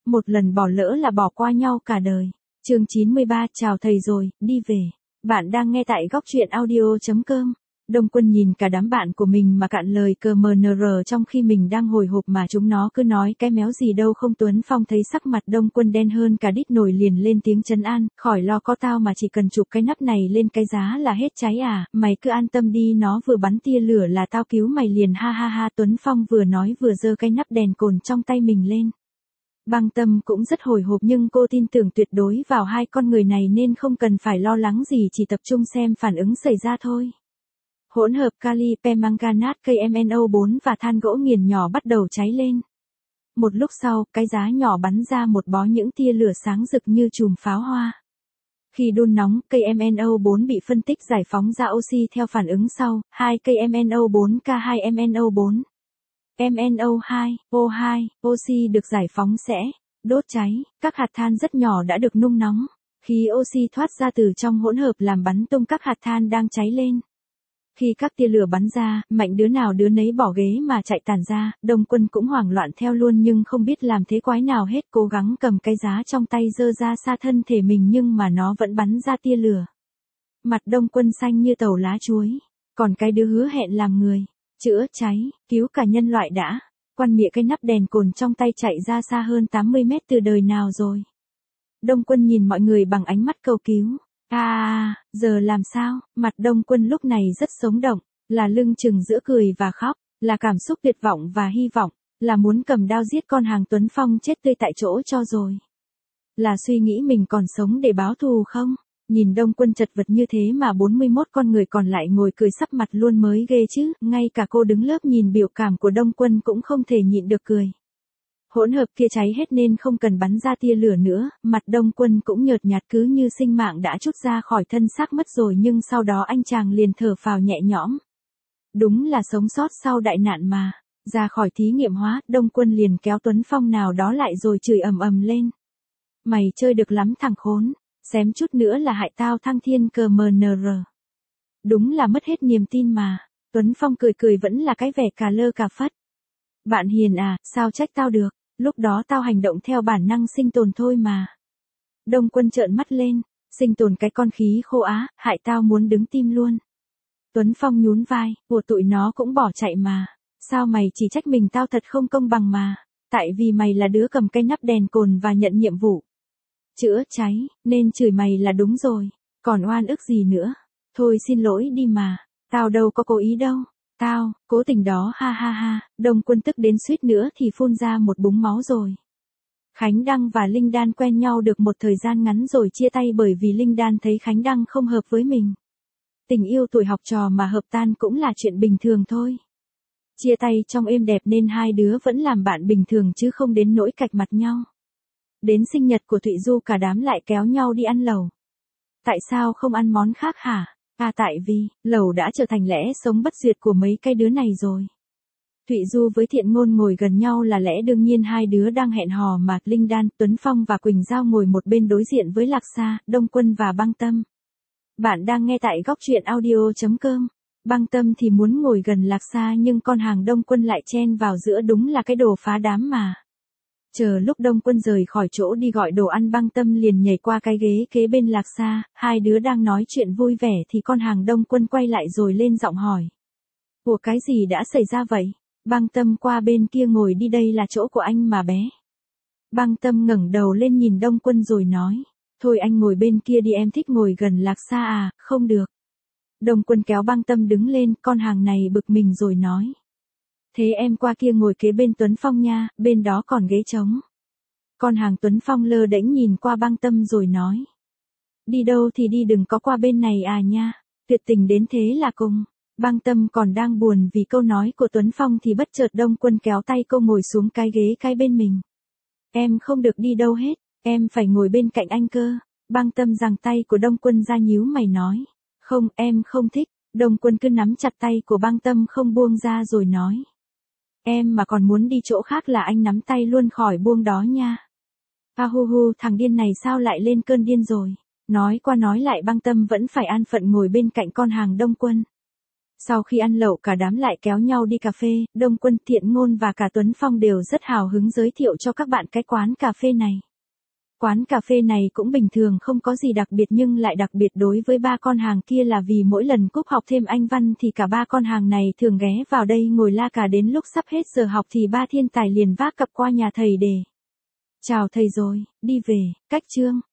Một lần bỏ lỡ là bỏ qua nhau cả đời. Chương 93, chào thầy rồi, đi về. Bạn đang nghe tại góc truyện audio.com. Đông Quân nhìn cả đám bạn của mình mà cạn lời CMNR trong khi mình đang hồi hộp mà chúng nó cứ nói cái méo gì đâu không. Tuấn Phong thấy sắc mặt Đông Quân đen hơn cả đít nồi liền lên tiếng trấn an, khỏi lo có tao mà chỉ cần chụp cái nắp này lên cái giá là hết cháy à, mày cứ an tâm đi, nó vừa bắn tia lửa là tao cứu mày liền, ha ha ha. Tuấn Phong vừa nói vừa giơ cái nắp đèn cồn trong tay mình lên. Băng Tâm cũng rất hồi hộp nhưng cô tin tưởng tuyệt đối vào hai con người này nên không cần phải lo lắng gì, chỉ tập trung xem phản ứng xảy ra thôi. Hỗn hợp kali permanganate KMNO4 và than gỗ nghiền nhỏ bắt đầu cháy lên. Một lúc sau, cái giá nhỏ bắn ra một bó những tia lửa sáng rực như chùm pháo hoa. Khi đun nóng, KMNO4 bị phân tích giải phóng ra oxy theo phản ứng sau, 2 KMNO4K2MNO4. MNO2, O2, oxy được giải phóng sẽ đốt cháy, các hạt than rất nhỏ đã được nung nóng. Khí oxy thoát ra từ trong hỗn hợp làm bắn tung các hạt than đang cháy lên. Khi các tia lửa bắn ra, mạnh đứa nào đứa nấy bỏ ghế mà chạy tản ra, Đông Quân cũng hoảng loạn theo luôn nhưng không biết làm thế quái nào hết, cố gắng cầm cái giá trong tay giơ ra xa thân thể mình nhưng mà nó vẫn bắn ra tia lửa. Mặt Đông Quân xanh như tàu lá chuối, còn cái đứa hứa hẹn làm người chữa cháy, cứu cả nhân loại đã. Quăn mịa cái nắp đèn cồn trong tay chạy ra xa hơn 80 mét từ đời nào rồi. Đông Quân nhìn mọi người bằng ánh mắt cầu cứu. Giờ làm sao? Mặt Đông Quân lúc này rất sống động, là lưng chừng giữa cười và khóc, là cảm xúc tuyệt vọng và hy vọng, là muốn cầm đao giết con hàng Tuấn Phong chết tươi tại chỗ cho rồi. Là suy nghĩ mình còn sống để báo thù không? Nhìn Đông Quân chật vật như thế mà 41 con người còn lại ngồi cười sắp mặt luôn mới ghê chứ, ngay cả cô đứng lớp nhìn biểu cảm của Đông Quân cũng không thể nhịn được cười. Hỗn hợp kia cháy hết nên không cần bắn ra tia lửa nữa, mặt Đông Quân cũng nhợt nhạt cứ như sinh mạng đã trút ra khỏi thân xác mất rồi, nhưng sau đó anh chàng liền thở phào nhẹ nhõm. Đúng là sống sót sau đại nạn mà. Ra khỏi thí nghiệm hóa, Đông Quân liền kéo Tuấn Phong nào đó lại rồi chửi ầm ầm lên. Mày chơi được lắm thằng khốn, xém chút nữa là hại tao thăng thiên CMNR. Đúng là mất hết niềm tin mà. Tuấn Phong cười cười vẫn là cái vẻ cà lơ cà phất. Bạn hiền à, sao trách tao được, lúc đó tao hành động theo bản năng sinh tồn thôi mà. Đông Quân trợn mắt lên, sinh tồn cái con khí khô á, hại tao muốn đứng tim luôn. Tuấn Phong nhún vai, của tụi nó cũng bỏ chạy mà. Sao mày chỉ trách mình, tao thật không công bằng mà. Tại vì mày là đứa cầm cái nắp đèn cồn và nhận nhiệm vụ chữa cháy, nên chửi mày là đúng rồi. Còn oan ức gì nữa. Thôi xin lỗi đi mà. Tao đâu có cố ý đâu. Tao, cố tình đó, ha ha ha. Đông Quân tức đến suýt nữa thì phun ra một búng máu rồi. Khánh Đăng và Linh Đan quen nhau được một thời gian ngắn rồi chia tay bởi vì Linh Đan thấy Khánh Đăng không hợp với mình. Tình yêu tuổi học trò mà hợp tan cũng là chuyện bình thường thôi. Chia tay trong êm đẹp nên hai đứa vẫn làm bạn bình thường chứ không đến nỗi cạch mặt nhau. Đến sinh nhật của Thụy Du cả đám lại kéo nhau đi ăn lẩu. Tại sao không ăn món khác hả? Tại vì, lẩu đã trở thành lẽ sống bất diệt của mấy cái đứa này rồi. Thụy Du với Thiện Ngôn ngồi gần nhau là lẽ đương nhiên, hai đứa đang hẹn hò mà. Linh Đan, Tuấn Phong và Quỳnh Giao ngồi một bên đối diện với Lạc Sa, Đông Quân và Băng Tâm. Bạn đang nghe tại góc truyện audio.com. Băng Tâm thì muốn ngồi gần Lạc Sa nhưng con hàng Đông Quân lại chen vào giữa, đúng là cái đồ phá đám mà. Chờ lúc Đông Quân rời khỏi chỗ đi gọi đồ ăn, Băng Tâm liền nhảy qua cái ghế kế bên Lạc Sa, hai đứa đang nói chuyện vui vẻ thì con hàng Đông Quân quay lại rồi lên giọng hỏi. Ủa, cái gì đã xảy ra vậy? Băng Tâm, qua bên kia ngồi đi, đây là chỗ của anh mà bé. Băng Tâm ngẩng đầu lên nhìn Đông Quân rồi nói. Thôi anh ngồi bên kia đi, em thích ngồi gần Lạc Sa à, không được. Đông Quân kéo Băng Tâm đứng lên, con hàng này bực mình rồi nói. Thế em qua kia ngồi kế bên Tuấn Phong nha, bên đó còn ghế trống. Con hàng Tuấn Phong lơ đễnh nhìn qua Băng Tâm rồi nói. Đi đâu thì đi, đừng có qua bên này à nha, tuyệt tình đến thế là cùng. Băng Tâm còn đang buồn vì câu nói của Tuấn Phong thì bất chợt Đông Quân kéo tay cô ngồi xuống cái ghế cái bên mình. Em không được đi đâu hết, em phải ngồi bên cạnh anh cơ. Băng Tâm giằng tay của Đông Quân ra nhíu mày nói. Không, em không thích. Đông Quân cứ nắm chặt tay của Băng Tâm không buông ra rồi nói. Em mà còn muốn đi chỗ khác là anh nắm tay luôn, khỏi buông đó nha. Hu hu, thằng điên này sao lại lên cơn điên rồi. Nói qua nói lại Băng Tâm vẫn phải an phận ngồi bên cạnh con hàng Đông Quân. Sau khi ăn lẩu cả đám lại kéo nhau đi cà phê, Đông Quân, Thiện Ngôn và cả Tuấn Phong đều rất hào hứng giới thiệu cho các bạn cái quán cà phê này. Quán cà phê này cũng bình thường không có gì đặc biệt nhưng lại đặc biệt đối với ba con hàng kia là vì mỗi lần Cúc học thêm Anh văn thì cả ba con hàng này thường ghé vào đây ngồi la cà đến lúc sắp hết giờ học thì ba thiên tài liền vác cặp qua nhà thầy để. Chào thầy rồi, đi về, cách chương.